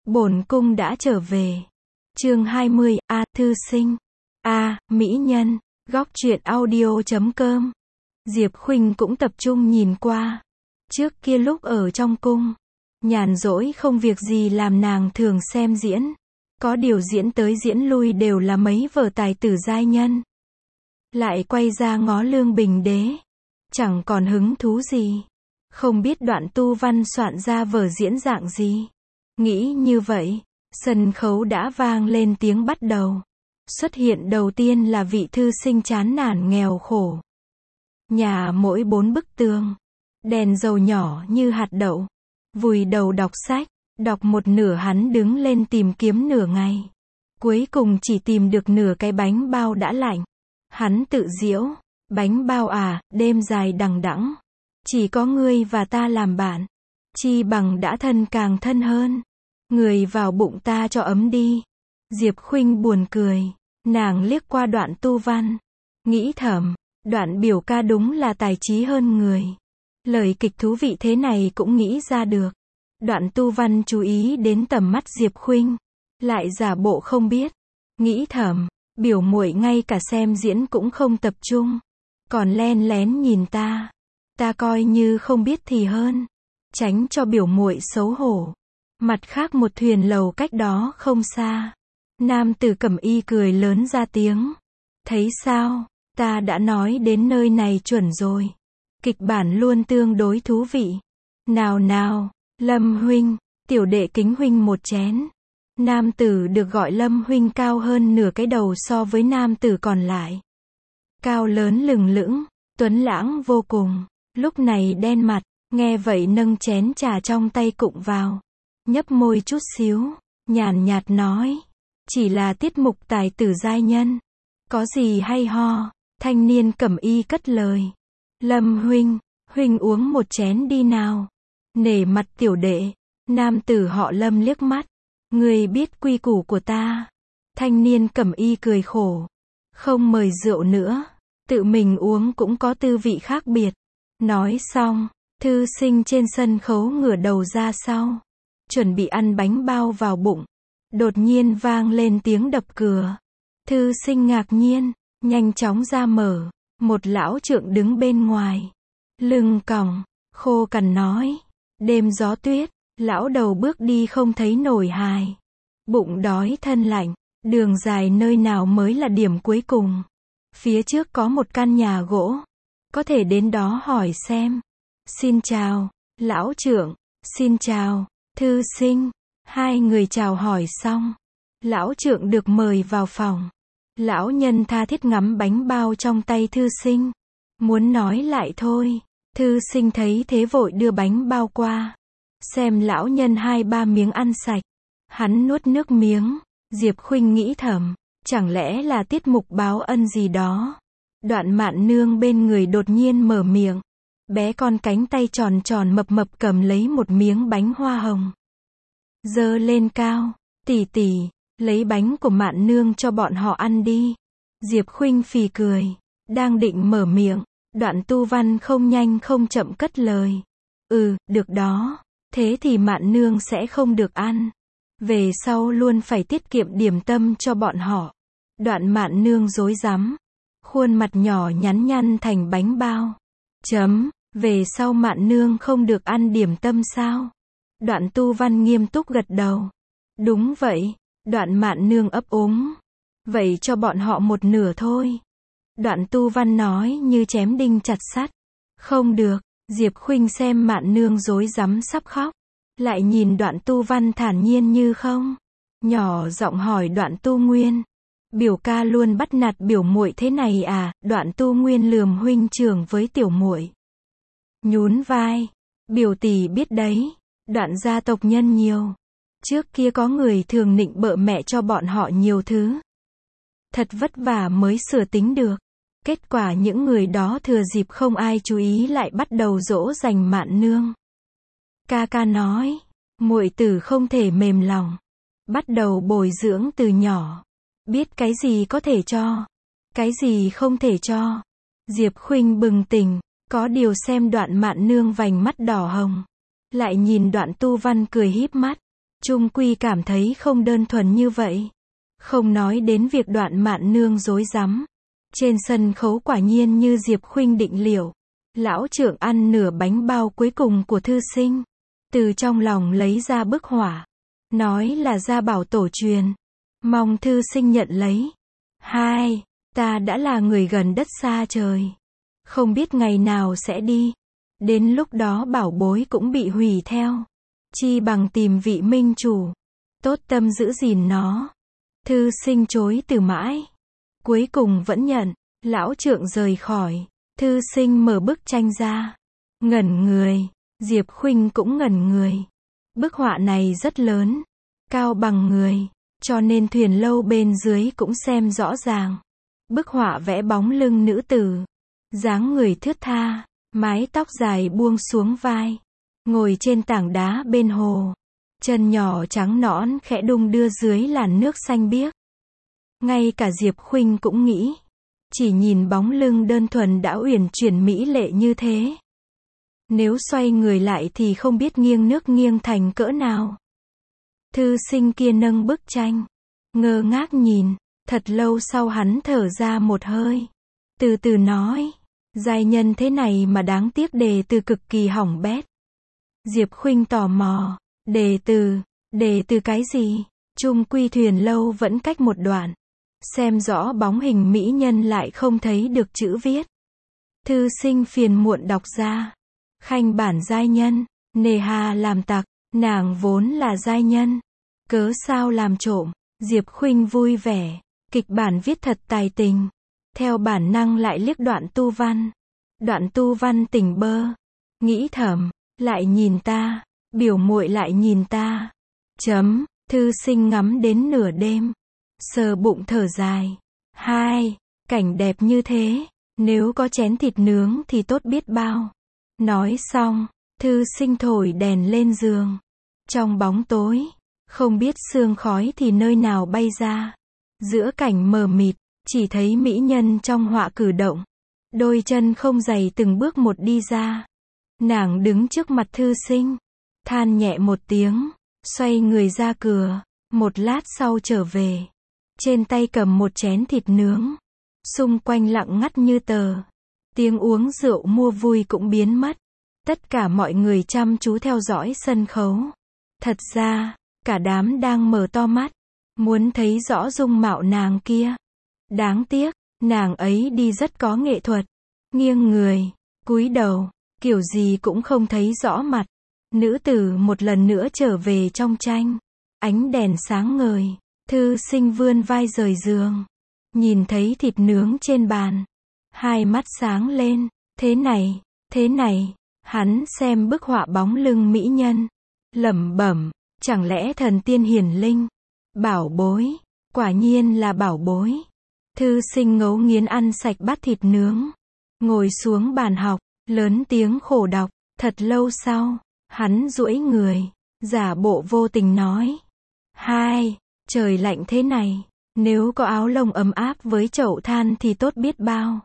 Bổn cung đã trở về. Chương 20, thư sinh. Mỹ nhân. Góc truyện audio.com. Diệp Khuynh cũng tập trung nhìn qua. Trước kia lúc ở trong cung, nhàn rỗi không việc gì làm nàng thường xem diễn. Có điều diễn tới diễn lui đều là mấy vở tài tử giai nhân. Lại quay ra ngó Lương Bình Đế. Chẳng còn hứng thú gì. Không biết Đoạn Tu Văn soạn ra vở diễn dạng gì. Nghĩ như vậy, sân khấu đã vang lên tiếng bắt đầu. Xuất hiện đầu tiên là vị thư sinh chán nản nghèo khổ. Nhà mỗi 4 bức tường, đèn dầu nhỏ như hạt đậu, vùi đầu đọc sách, đọc một nửa hắn đứng lên tìm kiếm nửa ngày. Cuối cùng chỉ tìm được nửa cái bánh bao đã lạnh. Hắn tự giễu, bánh bao à, đêm dài đằng đẵng, chỉ có ngươi và ta làm bạn, chi bằng đã thân càng thân hơn. Người vào bụng ta cho ấm đi. Diệp Khuynh buồn cười, nàng liếc qua Đoạn Tu Văn, nghĩ thầm, Đoạn biểu ca đúng là tài trí hơn người. Lời kịch thú vị thế này cũng nghĩ ra được. Đoạn Tu Văn chú ý đến tầm mắt Diệp Khuynh, lại giả bộ không biết, nghĩ thầm, biểu muội ngay cả xem diễn cũng không tập trung, còn len lén nhìn ta coi như không biết thì hơn, tránh cho biểu muội xấu hổ. Mặt khác một thuyền lầu cách đó không xa, nam tử cẩm y cười lớn ra tiếng, thấy sao, ta đã nói đến nơi này chuẩn rồi, kịch bản luôn tương đối thú vị. Nào nào, Lâm huynh, tiểu đệ kính huynh một chén. Nam tử được gọi Lâm huynh cao hơn nửa cái đầu so với nam tử còn lại. Cao lớn lừng lững, tuấn lãng vô cùng, lúc này đen mặt, nghe vậy nâng chén trà trong tay cụng vào, nhấp môi chút xíu, nhàn nhạt nói, chỉ là tiết mục tài tử giai nhân, có gì hay ho. Thanh niên cẩm y cất lời, Lâm huynh uống một chén đi nào. Nể mặt tiểu đệ, nam tử họ Lâm liếc mắt, ngươi biết quy củ của ta. Thanh niên cẩm y cười khổ, không mời rượu nữa, tự mình uống cũng có tư vị khác biệt. Nói xong, thư sinh trên sân khấu ngửa đầu ra sau, chuẩn bị ăn bánh bao vào bụng. Đột nhiên vang lên tiếng đập cửa. Thư sinh ngạc nhiên, nhanh chóng ra mở. Một lão trượng đứng bên ngoài, lưng còng, khô cằn nói, đêm gió tuyết, lão đầu bước đi không thấy nổi hài. Bụng đói thân lạnh, đường dài nơi nào mới là điểm cuối cùng. Phía trước có một căn nhà gỗ, có thể đến đó hỏi xem. Xin chào, lão trượng, xin chào, thư sinh. Hai người chào hỏi xong, lão trượng được mời vào phòng. Lão nhân tha thiết ngắm bánh bao trong tay thư sinh, muốn nói lại thôi. Thư sinh thấy thế vội đưa bánh bao qua, xem lão nhân 2-3 miếng ăn sạch, hắn nuốt nước miếng. Diệp Khuynh nghĩ thầm, chẳng lẽ là tiết mục báo ân gì đó. Đoạn Mạn Nương bên người đột nhiên mở miệng, bé con cánh tay tròn tròn mập mập cầm lấy một miếng bánh hoa hồng, giơ lên cao, tỷ tỷ, lấy bánh của Mạn Nương cho bọn họ ăn đi. Diệp Khuynh phì cười, đang định mở miệng, Đoạn Tu Văn không nhanh không chậm cất lời, được đó, thế thì Mạn Nương sẽ không được ăn, về sau luôn phải tiết kiệm điểm tâm cho bọn họ. Đoạn Mạn Nương rối rắm, khuôn mặt nhỏ nhắn nhăn thành bánh bao. Về sau Mạn Nương không được ăn điểm tâm sao? Đoạn Tu Văn nghiêm túc gật đầu, đúng vậy. Đoạn Mạn Nương ấp úng, vậy cho bọn họ một nửa thôi. Đoạn Tu Văn nói như chém đinh chặt sắt, không được. Diệp Khuynh xem Mạn Nương rối rắm sắp khóc, lại nhìn Đoạn Tu Văn thản nhiên như không, nhỏ giọng hỏi Đoạn Tu Nguyên, biểu ca luôn bắt nạt biểu muội thế này à? Đoạn Tu Nguyên lườm huynh trưởng với tiểu muội, nhún vai, biểu tỷ biết đấy, Đoạn gia tộc nhân nhiều, trước kia có người thường nịnh bợ mẹ cho bọn họ nhiều thứ, thật vất vả mới sửa tính được. Kết quả những người đó thừa dịp không ai chú ý lại bắt đầu dỗ dành Mạn Nương. Ca ca nói, muội tử không thể mềm lòng, bắt đầu bồi dưỡng từ nhỏ, biết cái gì có thể cho, cái gì không thể cho. Diệp Khuynh bừng tỉnh, có điều xem Đoạn Mạn Nương vành mắt đỏ hồng, lại nhìn Đoạn Tu Văn cười híp mắt, chung quy cảm thấy không đơn thuần như vậy. Không nói đến việc Đoạn Mạn Nương rối rắm. Trên sân khấu quả nhiên như Diệp Khuynh định liệu. Lão trưởng ăn nửa bánh bao cuối cùng của thư sinh. Từ trong lòng lấy ra bức họa. Nói là gia bảo tổ truyền. Mong thư sinh nhận lấy. Hai, ta đã là người gần đất xa trời. Không biết ngày nào sẽ đi. Đến lúc đó bảo bối cũng bị hủy theo. Chi bằng tìm vị minh chủ. Tốt tâm giữ gìn nó. Thư sinh chối từ mãi. Cuối cùng vẫn nhận. Lão trượng rời khỏi. Thư sinh mở bức tranh ra. Ngẩn người. Diệp Khuynh cũng ngẩn người. Bức họa này rất lớn. Cao bằng người. Cho nên thuyền lâu bên dưới cũng xem rõ ràng. Bức họa vẽ bóng lưng nữ tử. Dáng người thướt tha. Mái tóc dài buông xuống vai. Ngồi trên tảng đá bên hồ. Chân nhỏ trắng nõn khẽ đung đưa dưới làn nước xanh biếc. Ngay cả Diệp Khuynh cũng nghĩ. Chỉ nhìn bóng lưng đơn thuần đã uyển chuyển mỹ lệ như thế. Nếu xoay người lại thì không biết nghiêng nước nghiêng thành cỡ nào. Thư sinh kia nâng bức tranh. Ngơ ngác nhìn. Thật lâu sau hắn thở ra một hơi. Từ từ nói. Giai nhân thế này mà đáng tiếc đề từ cực kỳ hỏng bét. Diệp Khuynh tò mò. Đề từ cái gì? Chung quy thuyền lâu vẫn cách một đoạn. Xem rõ bóng hình mỹ nhân lại không thấy được chữ viết. Thư sinh phiền muộn đọc ra. Khanh bản giai nhân, nề hà làm tặc, nàng vốn là giai nhân. Cớ sao làm trộm? Diệp Khuynh vui vẻ. Kịch bản viết thật tài tình. Theo bản năng lại liếc Đoạn Tu Văn. Đoạn Tu Văn tỉnh bơ. Nghĩ thầm, lại nhìn ta. Biểu muội lại nhìn ta. Thư sinh ngắm đến nửa đêm. Sờ bụng thở dài. Hai, cảnh đẹp như thế. Nếu có chén thịt nướng thì tốt biết bao. Nói xong, thư sinh thổi đèn lên giường. Trong bóng tối, không biết sương khói thì nơi nào bay ra. Giữa cảnh mờ mịt, chỉ thấy mỹ nhân trong họa cử động. Đôi chân không giày từng bước một đi ra. Nàng đứng trước mặt thư sinh. Than nhẹ một tiếng. Xoay người ra cửa. Một lát sau trở về. Trên tay cầm một chén thịt nướng. Xung quanh lặng ngắt như tờ. Tiếng uống rượu mua vui cũng biến mất. Tất cả mọi người chăm chú theo dõi sân khấu. Thật ra, cả đám đang mở to mắt. Muốn thấy rõ dung mạo nàng kia. Đáng tiếc, nàng ấy đi rất có nghệ thuật. Nghiêng người, cúi đầu, kiểu gì cũng không thấy rõ mặt. Nữ tử một lần nữa trở về trong tranh. Ánh đèn sáng ngời. Thư sinh vươn vai rời giường. Nhìn thấy thịt nướng trên bàn. Hai mắt sáng lên. Thế này. Hắn xem bức họa bóng lưng mỹ nhân. Lẩm bẩm. Chẳng lẽ thần tiên hiển linh. Bảo bối. Quả nhiên là bảo bối. Thư sinh ngấu nghiến ăn sạch bát thịt nướng. Ngồi xuống bàn học. Lớn tiếng khổ đọc. Thật lâu sau. Hắn duỗi người. Giả bộ vô tình nói. Hai. Trời lạnh thế này. Nếu có áo lông ấm áp với chậu than thì tốt biết bao.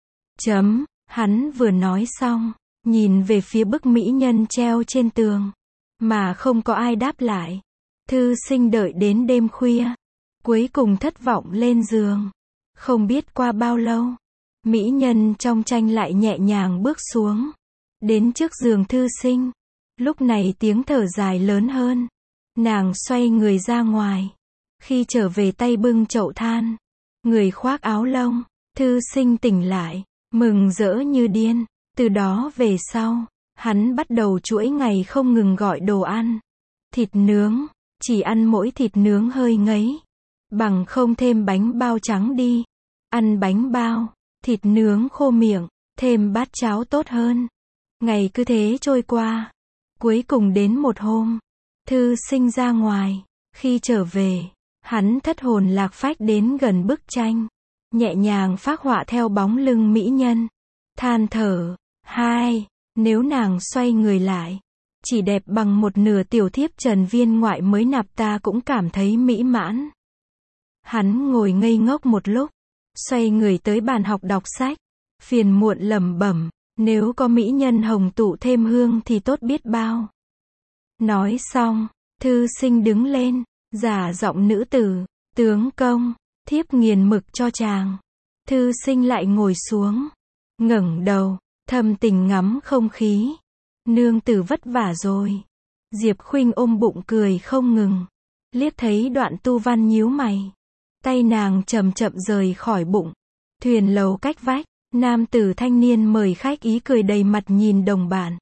Hắn vừa nói xong. Nhìn về phía bức mỹ nhân treo trên tường. Mà không có ai đáp lại. Thư sinh đợi đến đêm khuya. Cuối cùng thất vọng lên giường. Không biết qua bao lâu. Mỹ nhân trong tranh lại nhẹ nhàng bước xuống. Đến trước giường thư sinh. Lúc này tiếng thở dài lớn hơn. Nàng xoay người ra ngoài. Khi trở về tay bưng chậu than. Người khoác áo lông. Thư sinh tỉnh lại. Mừng rỡ như điên. Từ đó về sau. Hắn bắt đầu chuỗi ngày không ngừng gọi đồ ăn. Thịt nướng. Chỉ ăn mỗi thịt nướng hơi ngấy. Bằng không thêm bánh bao trắng đi. Ăn bánh bao. Thịt nướng khô miệng. Thêm bát cháo tốt hơn. Ngày cứ thế trôi qua. Cuối cùng đến một hôm. Thư sinh ra ngoài. Khi trở về. Hắn thất hồn lạc phách đến gần bức tranh. Nhẹ nhàng phác họa theo bóng lưng mỹ nhân. Than thở. Hai. Nếu nàng xoay người lại. Chỉ đẹp bằng một nửa tiểu thiếp Trần Viên Ngoại mới nạp ta cũng cảm thấy mỹ mãn. Hắn ngồi ngây ngốc một lúc. Xoay người tới bàn học đọc sách. Phiền muộn lẩm bẩm. Nếu có mỹ nhân hồng tụ thêm hương thì tốt biết bao. Nói xong. Thư sinh đứng lên, giả giọng nữ tử, tướng công, thiếp nghiền mực cho chàng. Thư sinh lại ngồi xuống, ngẩng đầu, thầm tình ngắm không khí. Nương tử vất vả rồi. Diệp Khuynh ôm bụng cười không ngừng. Liếc thấy Đoạn Tu Văn nhíu mày. Tay nàng chậm chậm rời khỏi bụng. Thuyền lầu cách vách, nam tử thanh niên mời khách ý cười đầy mặt nhìn đồng bạn.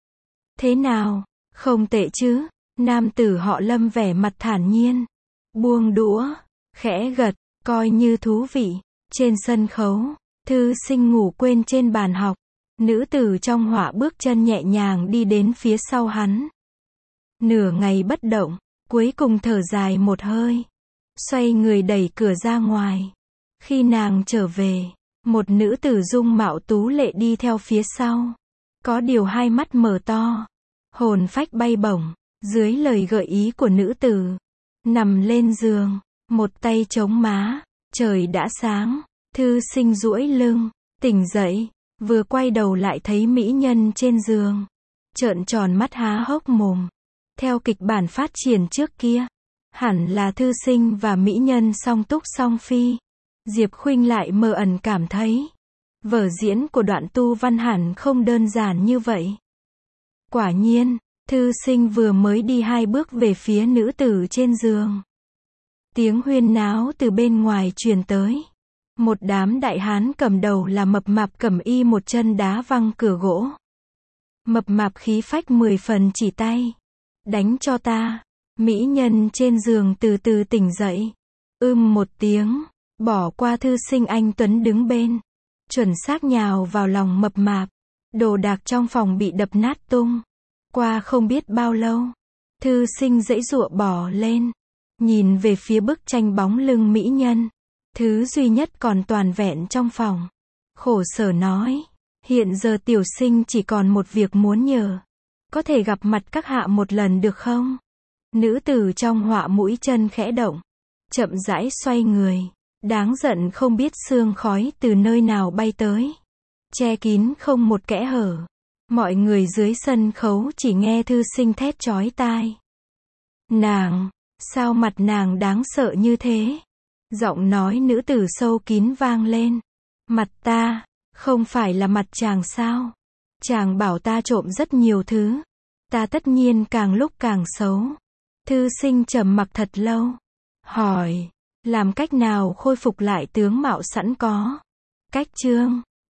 Thế nào, không tệ chứ? Nam tử họ Lâm vẻ mặt thản nhiên. Buông đũa, khẽ gật, coi như thú vị. Trên sân khấu, thư sinh ngủ quên trên bàn học. Nữ tử trong họa bước chân nhẹ nhàng đi đến phía sau hắn. Nửa ngày bất động, cuối cùng thở dài một hơi. Xoay người đẩy cửa ra ngoài. Khi nàng trở về, một nữ tử dung mạo tú lệ đi theo phía sau. Có điều hai mắt mở to, hồn phách bay bổng, dưới lời gợi ý của nữ tử. Nằm lên giường, một tay chống má, trời đã sáng, thư sinh duỗi lưng, tỉnh dậy, vừa quay đầu lại thấy mỹ nhân trên giường. Trợn tròn mắt há hốc mồm. Theo kịch bản phát triển trước kia, hẳn là thư sinh và mỹ nhân song túc song phi. Diệp Khuynh lại mơ ẩn cảm thấy, vở diễn của Đoạn Tu Văn hẳn không đơn giản như vậy. Quả nhiên, thư sinh vừa mới đi 2 bước về phía nữ tử trên giường. Tiếng huyên náo từ bên ngoài truyền tới. Một đám đại hán cầm đầu là mập mạp cẩm y một chân đá văng cửa gỗ. Mập mạp khí phách 10 phần chỉ tay. Đánh cho ta. Mỹ nhân trên giường từ từ tỉnh dậy. Một tiếng, bỏ qua thư sinh anh tuấn đứng bên. Chuẩn xác nhào vào lòng mập mạp. Đồ đạc trong phòng bị đập nát tung. Qua không biết bao lâu, thư sinh giãy giụa bò lên. Nhìn về phía bức tranh bóng lưng mỹ nhân. Thứ duy nhất còn toàn vẹn trong phòng. Khổ sở nói, hiện giờ tiểu sinh chỉ còn một việc muốn nhờ. Có thể gặp mặt các hạ một lần được không? Nữ tử trong họa mũi chân khẽ động. Chậm rãi xoay người. Đáng giận không biết sương khói từ nơi nào bay tới. Che kín không một kẽ hở. Mọi người dưới sân khấu chỉ nghe thư sinh thét chói tai. Nàng, sao mặt nàng đáng sợ như thế? Giọng nói nữ tử sâu kín vang lên. Mặt ta, không phải là mặt chàng sao? Chàng bảo ta trộm rất nhiều thứ. Ta tất nhiên càng lúc càng xấu. Thư sinh trầm mặc thật lâu. Hỏi, làm cách nào khôi phục lại tướng mạo sẵn có? Cách chương